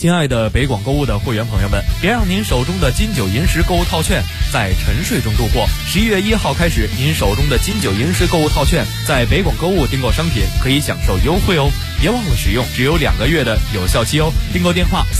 亲爱的北广购物的会员朋友们，别让您手中的金九银十购物套券在沉睡中度过。11月1号开始，您手中的金九银十购物套券在北广购物订购商品可以享受优惠哦，别忘了使用，只有2个月的有效期哦。订购电话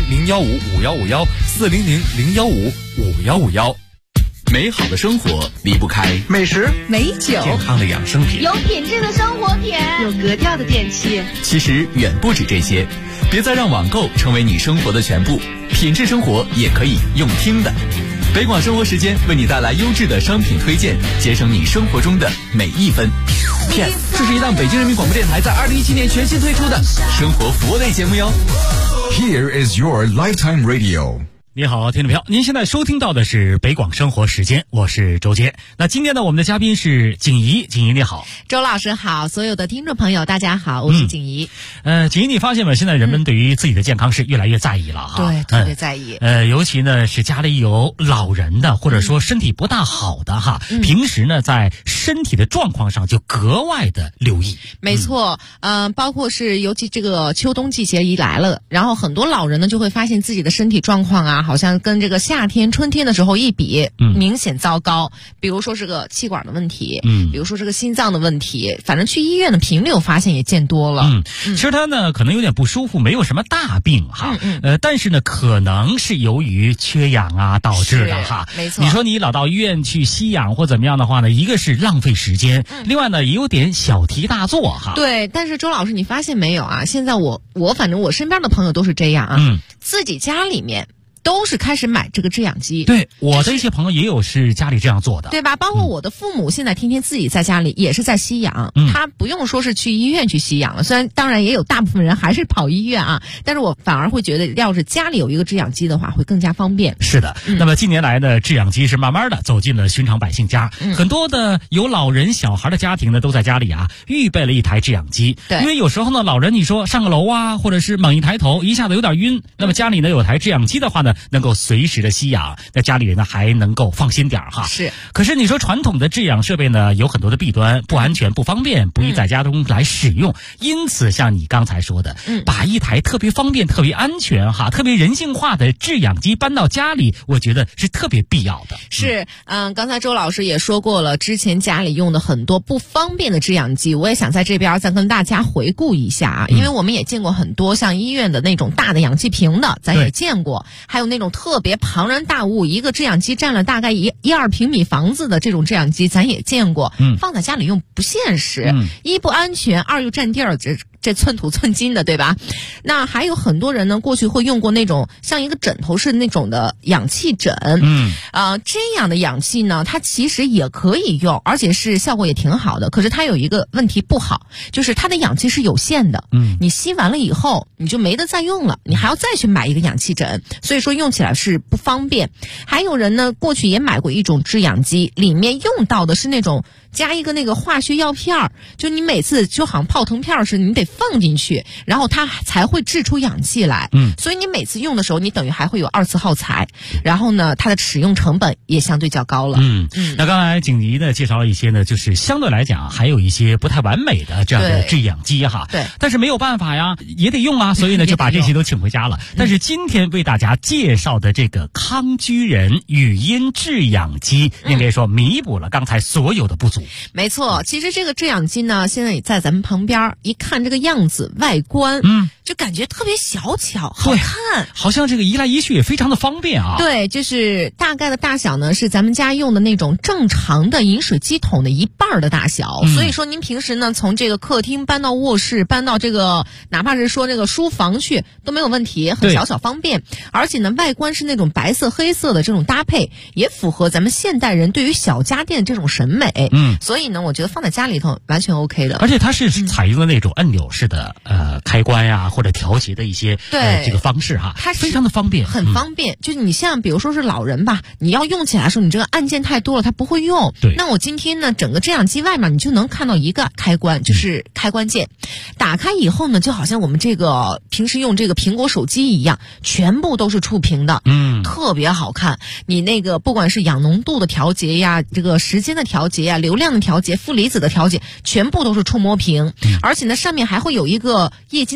400-015-5151，400-015-5151。 美好的生活离不开美食、 美酒、 健康的养生品， 有品质的生活品， 有格调的电器。 其实远不止这些，别再让网购成为你生活的全部，品质生活也可以用听的。北广生活时间为你带来优质的商品推荐，节省你生活中的每一分。Yes， 这是一档北京人民广播电台在2017年全新推出的生活服务类节目哟。 Here is your lifetime radio。 你好，听众朋友，您现在收听到的是北广生活时间，我是周杰。那今天呢，我们的嘉宾是景怡，景怡你好。 周老师好，所有的听众朋友大家好，我是景怡。 景怡，你发现没？现在人们对于自己的健康是越来越在意了哈。 对，特别在意。 尤其呢是家里有老人的，或者说身体不大好的哈，平时呢在身体的状况上就格外的留意。 没错，包括是尤其这个秋冬季节一来了，然后很多老人呢就会发现自己的身体状况啊，好像跟这个夏天、春天的时候一比，明显糟糕。比如说是个气管的问题，比如说这个心脏的问题，反正去医院的频率我发现也见多了。 其实他呢可能有点不舒服，没有什么大病哈，但是呢可能是由于缺氧啊导致的哈。 没错。 你说你老到医院去吸氧或怎么样的话呢，一个是浪费时间，另外呢也有点小题大做哈。 对，但是周老师你发现没有啊？现在我反正我身边的朋友都是这样啊，自己家里面都是开始买这个制氧机。 对，我的一些朋友也有是家里这样做的， 对吧？包括我的父母现在天天自己在家里也是在吸氧，他不用说是去医院去吸氧了。虽然当然也有大部分人还是跑医院啊，但是我反而会觉得，要是家里有一个制氧机的话，会更加方便。 是的，那么近年来呢，制氧机是慢慢的走进了寻常百姓家，很多的有老人小孩的家庭呢，都在家里啊预备了一台制氧机。 对， 因为有时候呢，老人你说上个楼啊，或者是猛一抬头一下子有点晕，那么家里呢有台制氧机的话呢，能够随时的吸氧，那家里人呢还能够放心点哈。 是， 可是你说传统的制氧设备呢，有很多的弊端，不安全、不方便，不宜在家中来使用。因此，像你刚才说的，把一台特别方便、特别安全哈、特别人性化的制氧机搬到家里，我觉得是特别必要的。 是，刚才周老师也说过了，之前家里用的很多不方便的制氧机，我也想在这边再跟大家回顾一下啊，因为我们也见过很多像医院的那种大的氧气瓶的，咱也见过，还有那种特别庞然大物，一个制氧机占了大概1-2平米房子的这种制氧机，咱也见过，放在家里用不现实，一不安全，二又占地儿，这寸土寸金的，对吧？那还有很多人呢，过去会用过那种像一个枕头式那种的氧气枕，这样的氧气呢，它其实也可以用，而且是效果也挺好的。可是它有一个问题不好，就是它的氧气是有限的，你吸完了以后，你就没得再用了，你还要再去买一个氧气枕，所以说用起来是不方便。还有人呢，过去也买过一种制氧机，里面用到的是那种加一个那个化学药片儿，就你每次就好像泡腾片似的，你得放进去，然后它才会制出氧气来。所以你每次用的时候，你等于还会有2次耗材，然后呢，它的使用成本也相对较高了。 那刚才景怡呢介绍了一些呢，就是相对来讲还有一些不太完美的这样的制氧机哈。 对。 但是没有办法呀，也得用啊，所以呢就把这些都请回家了。但是今天为大家介绍的这个康居人语音制氧机，应该说弥补了刚才所有的不足。 没错，其实这个制氧机呢，现在也在咱们旁边，一看这个样子外观，就感觉特别小巧好看， 好像这个移来移去也非常的方便啊。 对，就是大概的大小呢是咱们家用的那种正常的饮水机桶的1半的大小，所以说您平时呢从这个客厅搬到卧室，搬到这个哪怕是说这个书房去都没有问题，很小巧方便。而且呢外观是那种白色黑色的这种搭配，也符合咱们现代人对于小家电这种审美。所以呢我觉得放在家里头完全 OK 的。 而且它是采用了那种按钮式的开关呀或者调节的一些这个方式哈，它非常的方便， 很方便。就是你像比如说是老人吧，你要用起来的时候，你这个按键太多了，他不会用。 对。 那我今天呢，整个制氧机外面你就能看到一个开关，就是开关键。打开以后呢，就好像我们这个平时用这个苹果手机一样，全部都是触屏的，特别好看。你那个不管是氧浓度的调节呀，这个时间的调节呀，流量的调节、负离子的调节，全部都是触摸屏。而且呢，上面还会有一个液晶的显示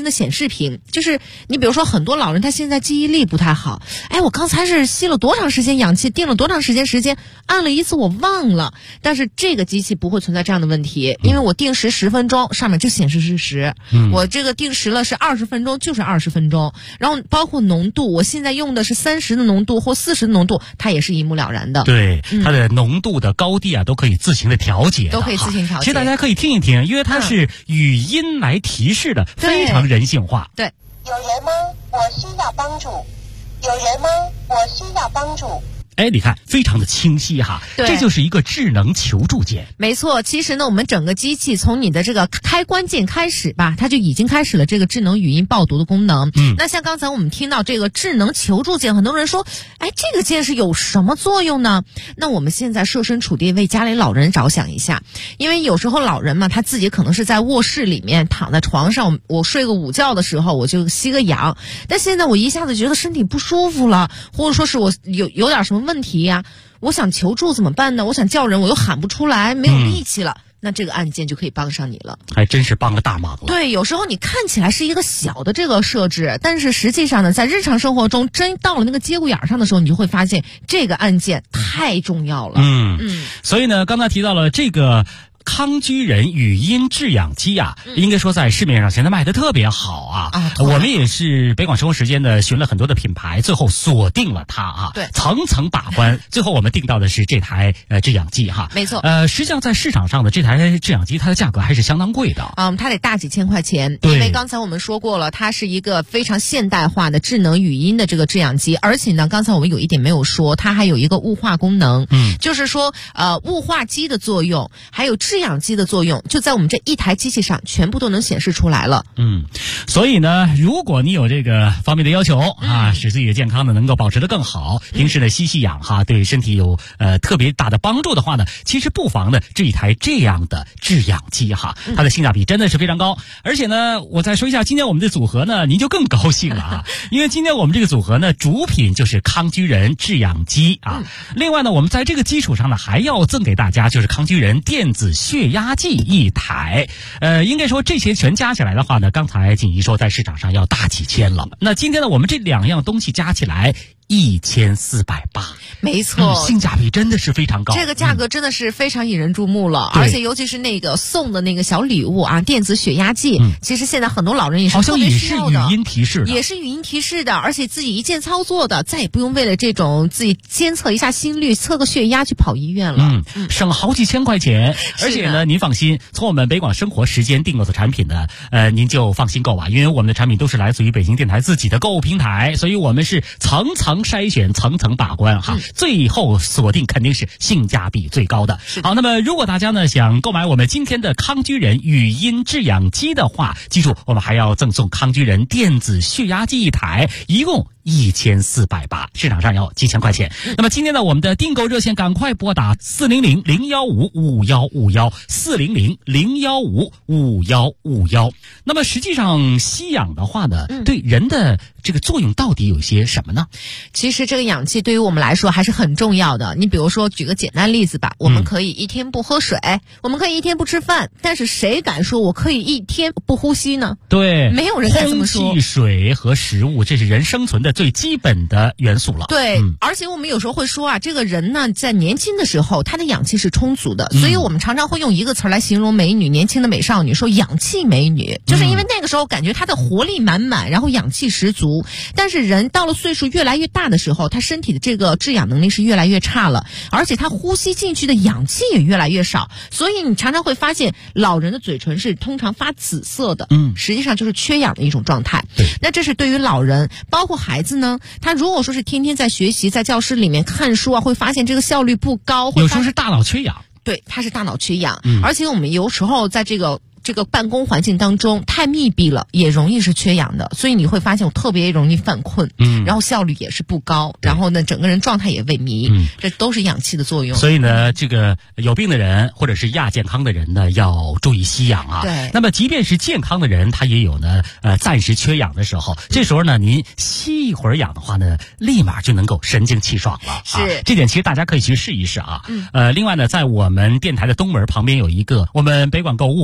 视频，就是你比如说很多老人他现在记忆力不太好，哎，我刚才是吸了多长时间氧气，定了多长时间，按了一次我忘了，但是这个机器不会存在这样的问题，因为我定时10分钟，上面就显示是10，我这个定时了是20分钟就是20分钟，然后包括浓度，我现在用的是30的浓度或40的浓度，它也是一目了然的。 对，它的浓度的高低啊都可以自行的调节， 都可以自行调节。 其实大家可以听一听，因为它是语音来提示的，非常人性化。 对， 有人吗？我需要帮助。有人吗？我需要帮助。 哎，你看，非常的清晰哈，这就是一个智能求助键。 没错，其实呢，我们整个机器从你的这个开关键开始吧，它就已经开始了这个智能语音报读的功能。那像刚才我们听到这个智能求助键，很多人说，哎，这个键是有什么作用呢？那我们现在设身处地为家里老人着想一下，因为有时候老人嘛，他自己可能是在卧室里面躺在床上，我睡个午觉的时候，我就吸个氧，但现在我一下子觉得身体不舒服了，或者说是我有点什么问题呀，我想求助怎么办呢？我想叫人，我又喊不出来，没有力气了。那这个按键就可以帮上你了， 还真是帮个大忙了。 对，有时候你看起来是一个小的这个设置，但是实际上呢，在日常生活中，真到了那个节骨眼上的时候，你就会发现这个按键太重要了。 所以呢，刚才提到了这个康居人语音制氧机啊，应该说在市面上现在卖的特别好啊。我们也是北广生活时间的寻了很多的品牌，最后锁定了它啊。 对， 层层把关，最后我们定到的是这台制氧机哈。 没错。 实际上在市场上的这台制氧机，它的价格还是相当贵的。 它得大几千块钱。 对， 因为刚才我们说过了，它是一个非常现代化的智能语音的这个制氧机，而且呢，刚才我们有一点没有说，它还有一个雾化功能。就是说雾化机的作用，还有制氧机的作用，就在我们这一台机器上全部都能显示出来了。 所以呢，如果你有这个方面的要求啊，使自己的健康呢能够保持得更好，平时呢吸氧哈，对身体有特别大的帮助的话呢，其实不妨呢这一台这样的制氧机哈，它的性价比真的是非常高。而且呢，我再说一下今天我们的组合呢，您就更高兴了啊，因为今天我们这个组合呢，主品就是康居人制氧机啊。另外呢，我们在这个基础上呢，还要赠给大家就是康居人电子血压计一台。应该说这些全加起来的话呢，刚才锦怡说在市场上要大几千了。那今天呢，我们这两样东西加起来1480， 没错， 性价比真的是非常高。 这个价格真的是非常引人注目了，而且尤其是那个送的那个小礼物啊，电子血压计，其实现在很多老人也是特别需要的， 好像也是语音提示的， 也是语音提示的，而且自己一键操作的，再也不用为了这种自己监测一下心率、测个血压去跑医院了， 省好几千块钱。而且呢，您放心，从我们北广生活时间订购的产品呢，您就放心购啊，因为我们的产品都是来自于北京电台自己的购物平台，所以我们是层层筛选、层层把关哈，最后锁定肯定是性价比最高的。好，那么如果大家呢想购买我们今天的康居人语音制氧机的话，记住我们还要赠送康居人电子血压计一台，一共1480，市场上要几千块钱。那么今天呢，我们的订购热线赶快拨打400-015-5151，400-015-5151。那么实际上吸氧的话呢，对人的这个作用到底有些什么呢？ 其实这个氧气对于我们来说还是很重要的。你比如说举个简单例子吧，我们可以一天不喝水，我们可以一天不吃饭，但是谁敢说我可以一天不呼吸呢？ 对， 没有人敢这么说。 空气、水和食物，这是人生存的最基本的元素了。 对，而且我们有时候会说啊，这个人呢在年轻的时候他的氧气是充足的，所以我们常常会用一个词来形容美女，年轻的美少女，说氧气美女，就是因为那个时候感觉她的活力满满，然后氧气十足。但是人到了岁数越来越大的时候，他身体的这个制氧能力是越来越差了，而且他呼吸进去的氧气也越来越少，所以你常常会发现老人的嘴唇是通常发紫色的，实际上就是缺氧的一种状态。那这是对于老人，包括孩子呢，他如果说是天天在学习，在教室里面看书啊，会发现这个效率不高， 有时候是大脑缺氧。 对，他是大脑缺氧，而且我们有时候在这个办公环境当中太密闭了，也容易是缺氧的，所以你会发现我特别容易犯困，然后效率也是不高，然后呢整个人状态也萎靡，这都是氧气的作用。 所以呢，这个有病的人或者是亚健康的人呢，要注意吸氧啊。 对。 那么即便是健康的人，他也有呢暂时缺氧的时候，这时候呢您吸一会儿氧的话呢，立马就能够神清气爽了。 是。 这点其实大家可以去试一试啊。另外呢，在我们电台的东门旁边有一个我们北广购物、北广生活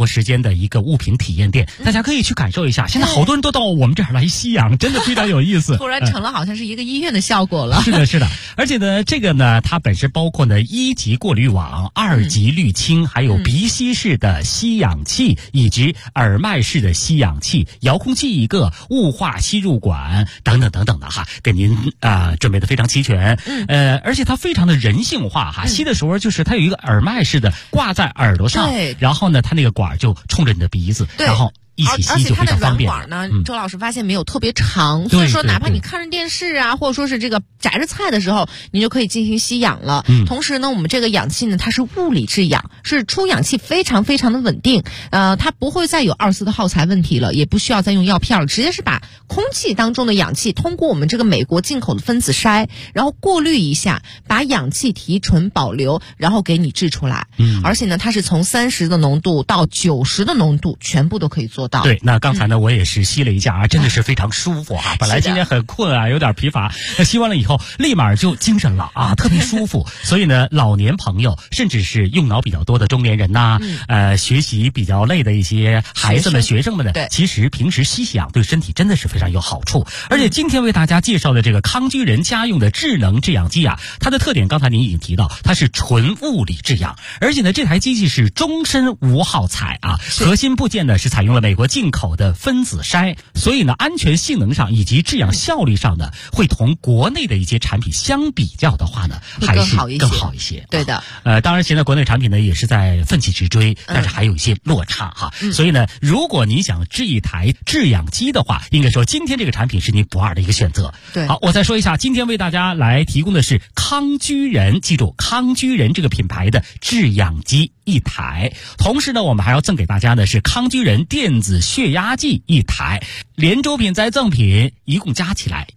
活时间的一个物品体验店，大家可以去感受一下。现在好多人都到我们这儿来吸氧，真的非常有意思。 突然成了好像是一个医院的效果了。 是的，是的。而且呢，这个呢，它本身包括呢1级过滤网、2级滤清，还有鼻吸式的吸氧器，以及耳麦式的吸氧器，遥控器一个，雾化吸入管等等等等的哈，给您准备的非常齐全。而且它非常的人性化哈，吸的时候就是它有一个耳麦式的挂在耳朵上，然后呢，它那个管就冲着你的鼻子，然后一起吸就非常方便。 而且它的软管呢，周老师发现没有特别长，所以说哪怕你看着电视啊，或者说是这个摘着菜的时候，你就可以进行吸氧了。同时呢，我们这个氧气呢，它是物理制氧，是出氧气非常非常的稳定。它不会再有二次的耗材问题了，也不需要再用药片了，直接是把空气当中的氧气通过我们这个美国进口的分子筛，然后过滤一下，把氧气提纯保留，然后给你制出来。而且呢，它是从30的浓度到90的浓度，全部都可以做到。 对，那刚才呢，我也是吸了一下啊，真的是非常舒服啊。本来今天很困啊，有点疲乏，那吸完了以后，立马就精神了啊，特别舒服。所以呢，老年朋友，甚至是用脑比较多的中年人呐，学习比较累的一些孩子们、学生们的，其实平时吸氧对身体真的是非常有好处。而且今天为大家介绍的这个康居人家用的智能制氧机啊，它的特点刚才您已经提到，它是纯物理制氧，而且呢，这台机器是终身无耗材啊，核心部件呢是采用了美国进口的分子筛，所以呢，安全性能上以及制氧效率上呢，会同国内的一些产品相比较的话呢，还是更好一些。 对的。 当然现在国内产品呢也是在奋起直追，但是还有一些落差哈。所以呢，如果你想制一台制氧机的话，应该说今天这个产品是您不二的一个选择。 对。 好，我再说一下，今天为大家来提供的是康居人，记住康居人这个品牌的制氧机1台，同时呢，我们还要赠给大家的是康居人电子血压计1台，连周品再赠品，一共加起来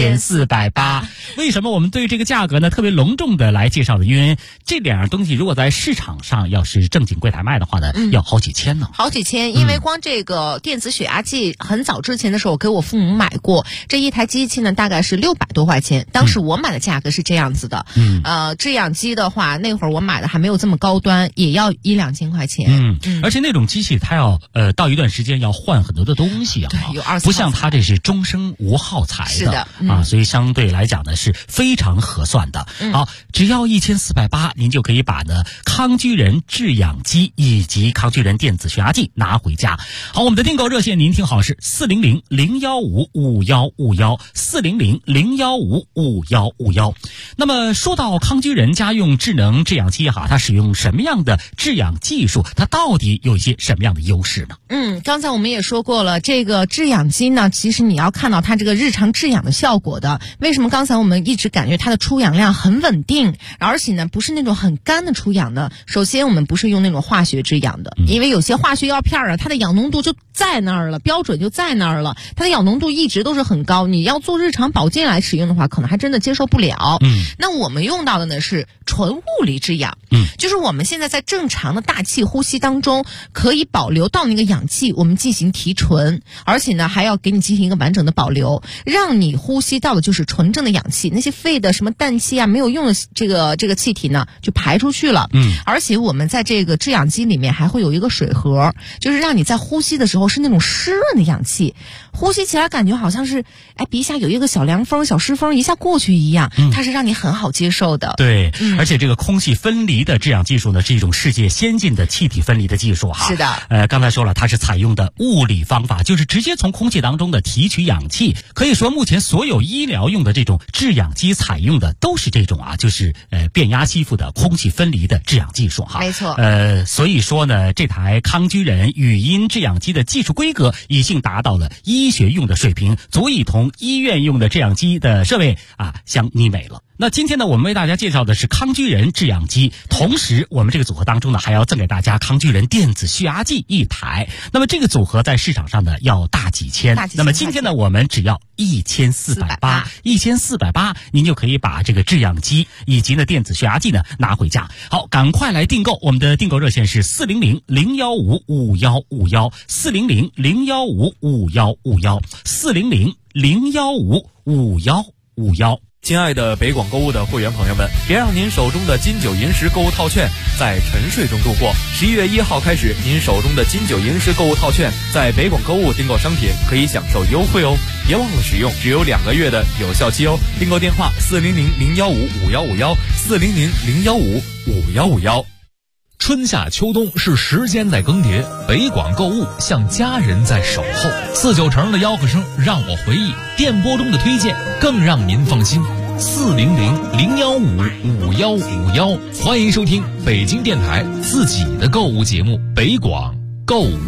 1480。为什么我们对这个价格呢特别隆重的来介绍的？因为这两样东西如果在市场上要是正经柜台卖的话呢，要好几千呢。 好几千，因为光这个电子血压计，很早之前的时候我给我父母买过，这一台机器呢大概是600多块钱，当时我买的价格是这样子的。制氧机的话，那会儿我买的还没有这么高端，也要1-2千块钱。 而且那种机器它要到一段时间要换很多的东西啊， 对，有2-3 不像它这是终身无耗材的， 是的啊，所以相对来讲呢是非常合算的。好，只要1480，您就可以把呢康居人制氧机以及康居人电子血压计拿回家。好，我们的订购热线您听好是400-015-5151，400-015-5151。那么说到康居人家用智能制氧机哈，它使用什么样的制氧技术？它到底有一些什么样的优势呢？ 刚才我们也说过了，这个制氧机呢，其实你要看到它这个日常制氧的效果的。为什么刚才我们一直感觉它的出氧量很稳定，而且呢不是那种很干的出氧呢？首先我们不是用那种化学制氧的，因为有些化学药片啊，它的氧浓度就在那儿了，标准就在那儿了，它的氧浓度一直都是很高，你要做日常保健来使用的话，可能还真的接受不了。那我们用到的呢是纯物理制氧，就是我们现在在正常的大气呼吸当中可以保留到那个氧气，我们进行提纯，而且呢还要给你进行一个完整的保留，让你呼吸到的就是纯正的氧气，那些废的什么氮气啊没有用的这个气体呢就排出去了。而且我们在这个制氧机里面还会有一个水盒，就是让你在呼吸的时候是那种湿润的氧气，呼吸起来感觉好像是鼻下有一个小凉风小湿风一下过去一样，它是让你很好接受的。 对，而且这个空气分离的制氧技术呢是一种世界先进的气体分离的技术哈。 是的。 刚才说了，它是采用的物理方法，就是直接从空气当中的提取氧气。可以说目前所有医疗用的这种制氧机采用的都是这种就是变压吸附的空气分离的制氧技术哈。 没错。 所以说呢，这台康居人语音制氧机的技术规格已经达到了医学用的水平，足以同医院用的制氧机的设备相媲美了。那今天呢，我们为大家介绍的是康居人制氧机，同时我们这个组合当中呢，还要赠给大家康居人电子血压计1台。那么这个组合在市场上呢要大几千，那么今天呢，我们只要1480，1480，您就可以把这个制氧机以及呢电子血压计呢拿回家。好，赶快来订购，我们的订购热线是400-015-5151，400-015-5151，400-015-5151。 亲爱的北广购物的会员朋友们，别让您手中的金九银十购物套券在沉睡中度过。11月1号开始，您手中的金九银十购物套券在北广购物订购商品可以享受优惠哦，别忘了使用，只有2个月的有效期哦。订购电话400-015-5151，400-015-5151。 春夏秋冬是时间在更迭，北广购物像家人在守候。49成的吆喝声让我回忆，电波中的推荐更让您放心。400-015-5151，欢迎收听北京电台自己的购物节目《北广购物》。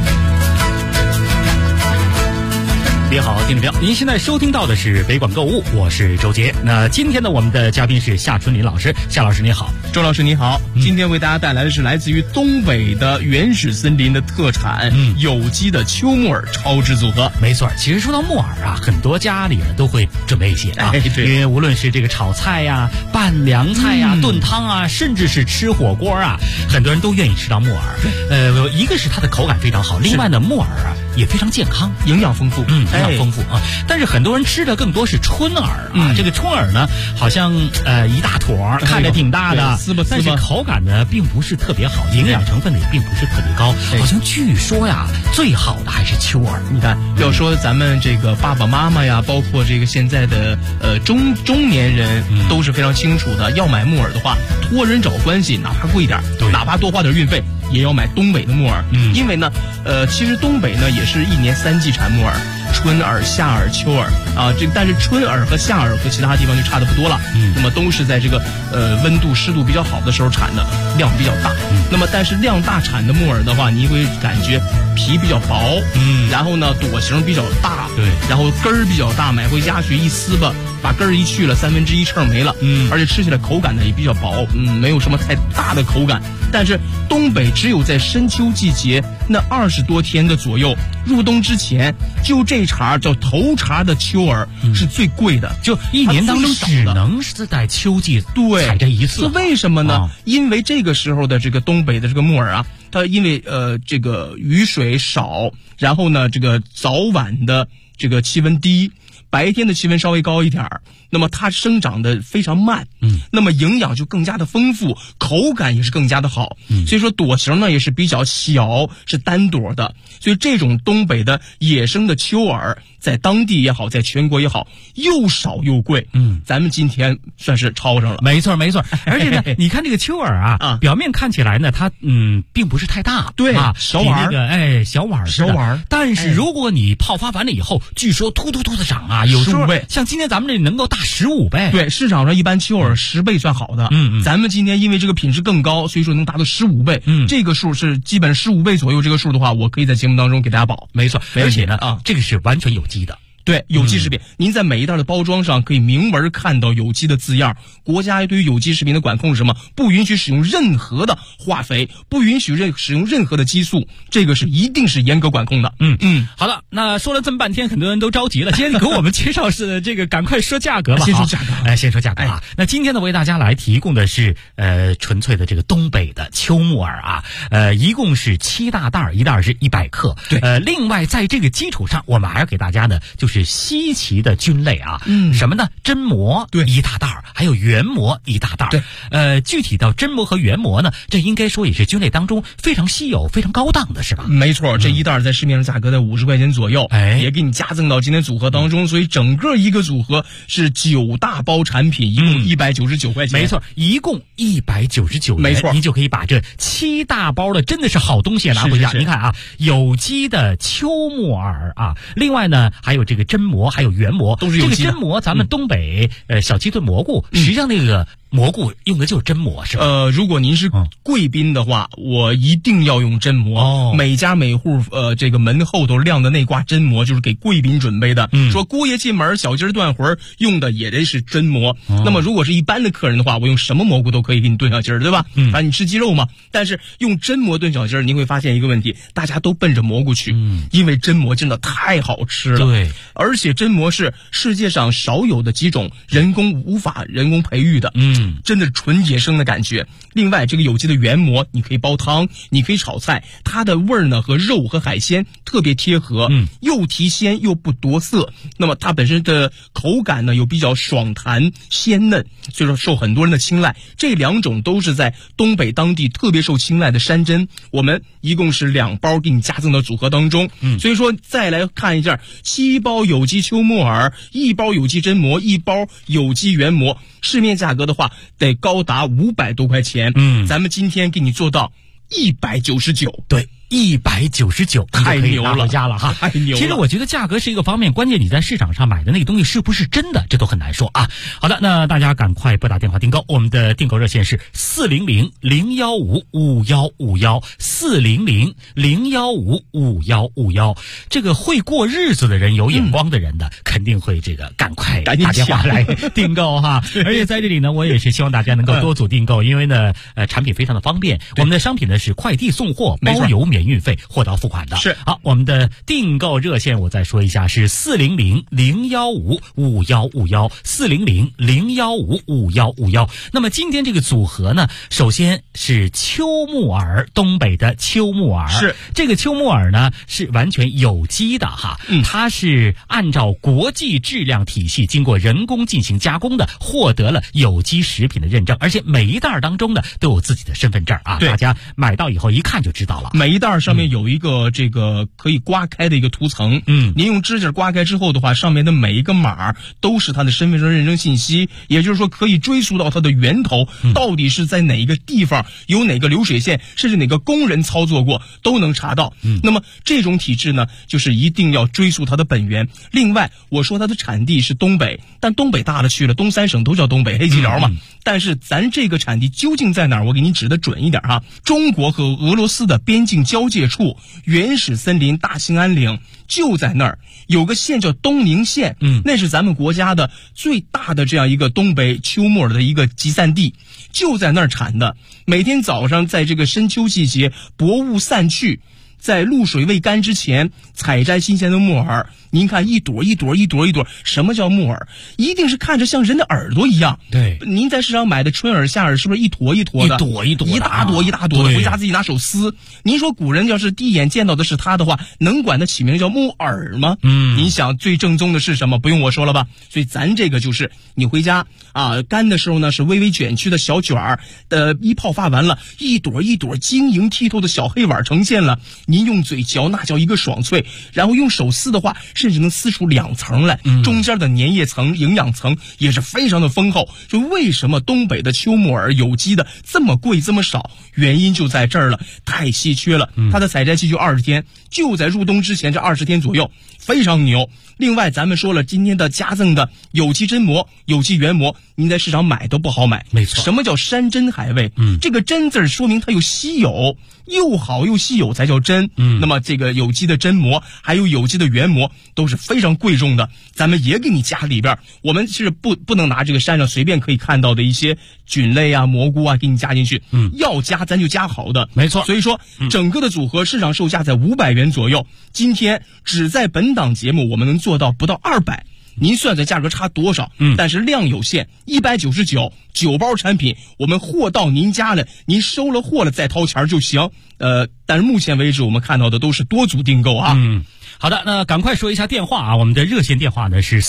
您好，听众朋友，您现在收听到的是北广购物，我是周杰。那今天呢，我们的嘉宾是夏春林老师。夏老师你好。 周老师你好。今天为大家带来的是来自于东北的原始森林的特产，有机的秋木耳超值组合。 没错，其实说到木耳啊，很多家里呢都会准备一些啊， 对， 因为无论是这个炒菜呀、拌凉菜呀、炖汤啊，甚至是吃火锅啊，很多人都愿意吃到木耳。一个是它的口感非常好，另外呢，木耳啊也非常健康， 营养丰富， 营养丰富啊。但是很多人吃的更多是春耳啊，这个春耳呢，好像一大坨，看着挺大的，但是口感呢并不是特别好，营养成分也并不是特别高。好像据说呀，最好的还是秋耳。 你看，要说咱们这个爸爸妈妈呀，包括这个现在的中年人都是非常清楚的，要买木耳的话，托人找关系，哪怕贵一点，哪怕多花点运费，也要买东北的木耳。因为呢，其实东北呢也是1年3季产木耳，春耳、夏耳、秋耳啊，但是春耳和夏耳和其他地方就差的不多了。那么都是在这个温度湿度比较好的时候产的，量比较大。那么但是量大产的木耳的话，你会感觉皮比较薄，然后呢朵形比较大， 对， 然后根儿比较大，买回家去一撕吧，把根儿一去了1/3秤没了，而且吃起来口感呢也比较薄，没有什么太大的口感。但是东北只有在深秋季节那20多天的左右，入冬之前，就这茬叫头茬的秋耳是最贵的， 就1年当中只能是在秋季采这一次。 是为什么呢？因为这个时候的这个东北的这个木耳啊，它因为这个雨水少，然后呢这个早晚的这个气温低，白天的气温稍微高一点儿，那么它生长的非常慢，那么营养就更加的丰富，口感也是更加的好，所以说朵形呢也是比较小，是单朵的，所以这种东北的野生的秋耳，在当地也好，在全国也好，又少又贵，咱们今天算是抄上了。 没错没错，而且呢，你看这个秋耳啊，表面看起来呢，它并不是太大， 对啊， 小碗那个小碗，但是如果你泡发完了以后，据说突突突的长啊，有时候像今天咱们这能够大15倍。 对，市场上一般秋耳10倍算好的，咱们今天因为这个品质更高，所以说能达到15倍，这个数是基本15倍左右，这个数的话，我可以在节目当中给大家保。 没错，而且呢，这个是完全有机的。 对，有机食品，您在每一袋的包装上可以明文看到有机的字样。国家对于有机食品的管控是什么？不允许使用任何的化肥，不允许使用任何的激素，这个是一定是严格管控的。 好了，那说了这么半天，很多人都着急了。今天你给我们介绍是这个，赶快说价格吧。 先说价格， 先说价格啊。那今天呢，为大家来提供的是纯粹的这个东北的秋木耳啊，一共是7大袋，1袋是100克。 对， 另外在这个基础上，我们还要给大家的就是稀奇的菌类啊，什么呢？真蘑对 1大袋，还有原蘑1大袋。 对， 具体到真蘑和原蘑呢，这应该说也是菌类当中非常稀有、非常高档的，是吧？ 没错，这一袋在市面上价格在50块钱左右，也给你加赠到今天组合当中，所以整个一个组合是9大包产品，一共199块钱。 没错，一共199元， 没错， 你就可以把这7大包的真的是好东西拿回家。您看啊，有机的秋木耳啊，另外呢还有这个真蘑，还有原蘑， 都是有机的。 这个真蘑，咱们东北小鸡炖蘑菇，实际上那个蘑菇用的就是真蘑，是吧？ 如果您是贵宾的话，我一定要用真蘑。每家每户这个门后头晾的那挂真蘑，就是给贵宾准备的。说姑爷进门，小鸡断魂用的也得是真蘑。那么如果是一般的客人的话，我用什么蘑菇都可以给你炖小鸡儿，对吧？反正你吃鸡肉嘛。但是用真蘑炖小鸡儿，您会发现一个问题，大家都奔着蘑菇去，因为真蘑真的太好吃了。 对， 而且真蘑是世界上少有的几种人工培育的，真的纯野生的感觉。 另外，这个有机的原膜你可以煲汤，你可以炒菜，它的味儿呢和肉和海鲜特别贴合，又提鲜又不夺色。那么它本身的口感呢又比较爽弹鲜嫩，所以说受很多人的青睐。这2种都是在东北当地特别受青睐的山珍，我们一共是2包给你加赠到组合当中。所以说再来看一下7包有机秋木耳，1包有机真膜，1包有机原膜，市面价格的话得高达500多块钱。咱们今天给你做到199。 对，199， 太牛了， 回家了哈， 太牛了。 其实我觉得价格是一个方面，关键你在市场上买的那个东西是不是真的，这都很难说啊。好的，那大家赶快拨打电话订购，我们的订购热线是400-015-5151，400-015-5151。这个会过日子的人，有眼光的人的，肯定会这个赶快打电话来订购哈。而且在这里呢，我也是希望大家能够多组订购，因为呢，产品非常的方便。我们的商品呢是快递送货，包邮免运费，货到付款的。 是。 好，我们的订购热线我再说一下，是400-015-5151，400-015-5151。那么今天这个组合呢，首先是秋木耳，东北的秋木耳。 是。 这个秋木耳呢是完全有机的哈，它是按照国际质量体系经过人工进行加工的，获得了有机食品的认证，而且每一袋当中呢都有自己的身份证啊，大家买到以后一看就知道了。 每一袋上面有一个这个可以刮开的一个涂层，您用指甲刮开之后的话，上面的每一个码都是它的身份证认证信息，也就是说可以追溯到它的源头，到底是在哪一个地方，有哪个流水线，甚至哪个工人操作过，都能查到。那么这种体制呢，就是一定要追溯它的本源。另外，我说它的产地是东北，但东北大了去了，东3省都叫东北，黑吉辽嘛。但是咱这个产地究竟在哪儿？我给你指的准一点哈。中国和俄罗斯的边境交界处，原始森林大兴安岭就在那儿，有个县叫东宁县，那是咱们国家的最大的这样一个东北秋木耳的一个集散地，就在那儿产的。每天早上在这个深秋季节，薄雾散去，在露水未干之前采摘新鲜的木耳。您看一朵一朵一朵一朵，什么叫木耳？一定是看着像人的耳朵一样。 对， 您在市场买的春耳夏耳是不是一坨一坨的， 一朵一朵的， 一大朵一大朵的，回家自己拿手撕。您说古人要是第一眼见到的是它的话，能管它起名叫木耳吗？您想最正宗的是什么？不用我说了吧。所以咱这个就是你回家啊，干的时候呢是微微卷曲的小卷儿，一泡发完了，一朵一朵晶莹剔透的小黑碗呈现了。您用嘴嚼那叫一个爽脆，然后用手撕的话，甚至能撕出2层来，中间的粘液层、营养层也是非常的丰厚。就为什么东北的秋木耳有机的这么贵这么少，原因就在这儿了，太稀缺了。它的采摘期就20天，就在入冬之前这20天左右，非常牛。另外咱们说了，今天的加赠的有机真膜、有机原膜，您在市场买都不好买。 没错。 什么叫山珍海味？这个真字说明它有稀有，又好又稀有才叫真。那么这个有机的真膜还有有机的原膜都是非常贵重的，咱们也给你加里边。我们是不能拿这个山上随便可以看到的一些菌类啊、蘑菇啊给你加进去。要加咱就加好的。 没错。 所以说整个的组合市场售价在500元左右，今天只在本档节目我们能做到不到200。您算算价格差多少？但是量有限，199 9包产品，我们货到您家了，您收了货了再掏钱就行。但是目前为止我们看到的都是多组订购啊。 好的，那赶快说一下电话啊！我们的热线电话呢是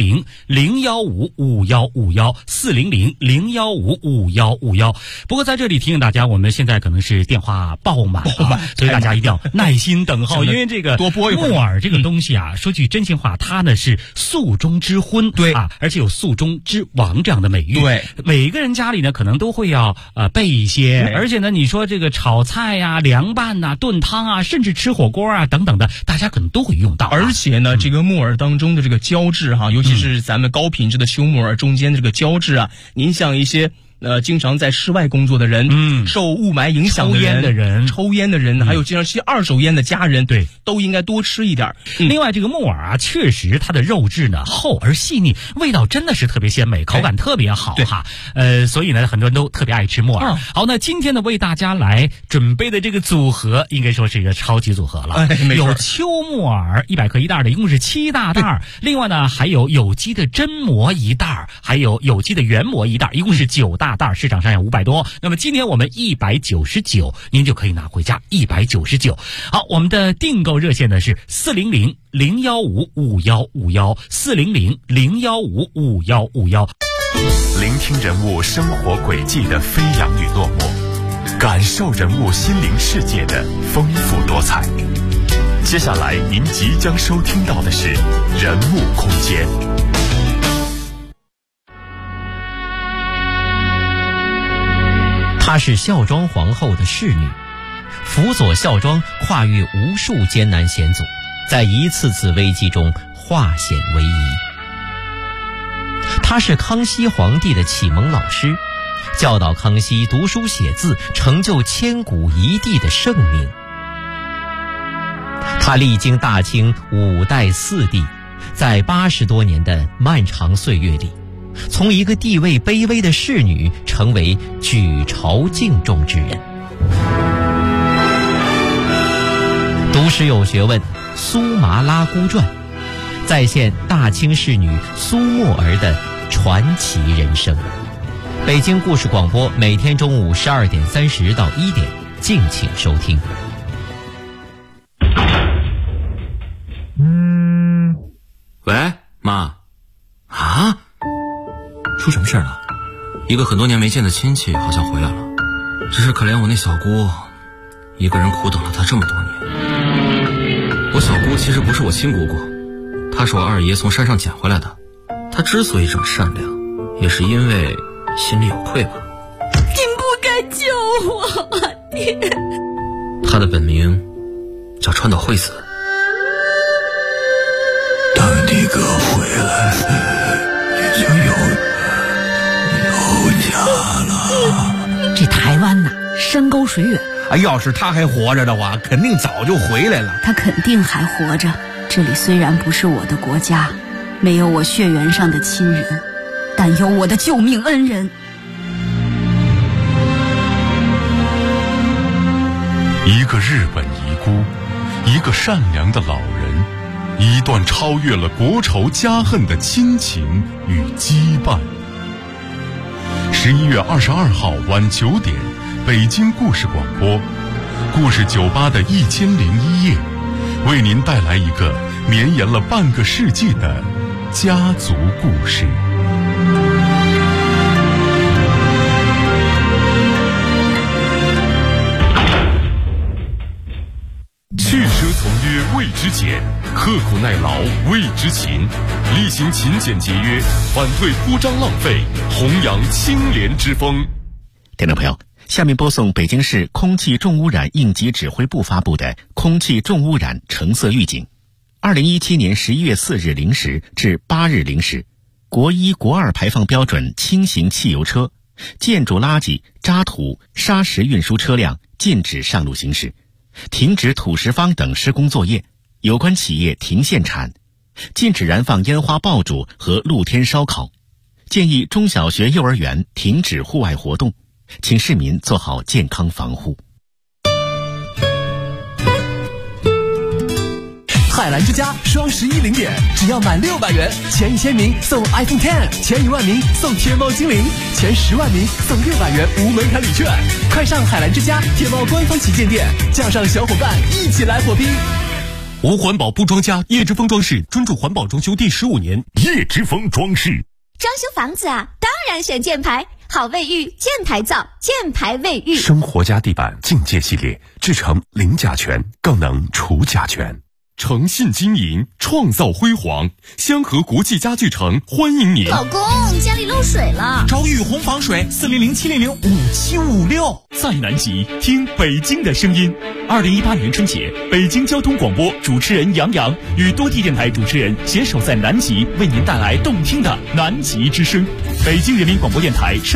400-015-5151，400-015-5151。不过在这里提醒大家，我们现在可能是电话爆满，所以大家一定要耐心等候，因为这个木耳这个东西啊，说句真心话，它呢是素中之荤， 对啊，而且有素中之王这样的美誉。 对， 每一个人家里呢可能都会要备一些，而且呢，你说这个炒菜呀、凉拌呐、炖汤啊，甚至吃火锅啊等等的，大家可能都会用到。 而且呢，这个木耳当中的这个胶质哈，尤其是咱们高品质的秋木耳中间的这个胶质啊，您像一些经常在室外工作的人，受雾霾影响的人，抽烟的人，还有经常吸2手烟的家人，对，都应该多吃一点。 另外，这个木耳啊，确实它的肉质呢厚而细腻，味道真的是特别鲜美，口感特别好哈。所以呢，很多人都特别爱吃木耳。好，那今天呢，为大家来准备的这个组合，应该说是一个超级组合了。有秋木耳100克1袋的，一共是7大袋。另外呢，还有有机的真膜1袋，还有有机的原膜1袋，一共是9袋。 大袋，市场上要500多，那么今天我们199，您就可以拿回家199。好，我们的订购热线呢是400-015-5151，400-015-5151。 聆听人物生活轨迹的飞扬与落寞，感受人物心灵世界的丰富多彩。接下来您即将收听到的是人物空间。 她是孝庄皇后的侍女，辅佐孝庄跨越无数艰难险阻，在一次次危机中化险为夷。她是康熙皇帝的启蒙老师，教导康熙读书写字，成就千古一帝的盛名。她历经大清5代4帝，在80多年的漫长岁月里，从一个地位卑微的侍女成为举朝敬重之人。读史有学问，苏麻拉姑传再现大清侍女苏沫儿的传奇人生。北京故事广播每天中午12点30到1点，敬请收听。 喂，妈。啊？出什么事了？一个很多年没见的亲戚好像回来了，只是可怜我那小姑，一个人苦等了她这么多年。我小姑其实不是我亲姑姑，她是我二爷从山上捡回来的。她之所以这么善良，也是因为心里有愧吧。 您不该救我，爹。 她的本名叫川岛惠子。 等你哥回来，你就有家了。 这台湾呐，山高水远。 要是他还活着的话，肯定早就回来了。 他肯定还活着。这里虽然不是我的国家，没有我血缘上的亲人，但有我的救命恩人。 一个日本遗孤，一个善良的老人，一段超越了国仇家恨的亲情与羁绊。11月22号晚9点，北京故事广播，故事酒吧的1001夜，为您带来一个绵延了半个世纪的家族故事。去奢从约谓之俭，刻苦耐劳谓之勤，厉行勤俭节约，反对铺张浪费，弘扬清廉之风。 听众朋友，下面播送北京市空气重污染应急指挥部发布的空气重污染橙色预警。2017年11月4日0时至8日0时，国1、国2排放标准轻型汽油车、建筑垃圾、渣土、砂石运输车辆禁止上路行驶，停止土石方等施工作业，有关企业停限产，禁止燃放烟花爆竹和露天烧烤，建议中小学幼儿园停止户外活动，请市民做好健康防护。 海澜之家双11零点，只要满600元，前1000名送 iPhone X， 前1万名送天猫精灵，前10万名送600元无门槛礼券。快上海澜之家天猫官方旗舰店，叫上小伙伴一起来火拼。 无环保不装家，叶之峰装饰专注环保装修第15年。叶之峰装饰装修房子啊，当然选建牌，好卫浴建牌造，建牌卫浴。 生活家地板境界系列，制成零甲醛，更能除甲醛。诚信经营，创造辉煌。香河国际家具城欢迎您。 老公，家里漏水了， 找雨虹防水，400-700-5756。 在南极听北京的声音。2018年春节，北京交通广播主持人杨洋与多地电台主持人携手在南极，为您带来动听的南极之声。北京人民广播电台。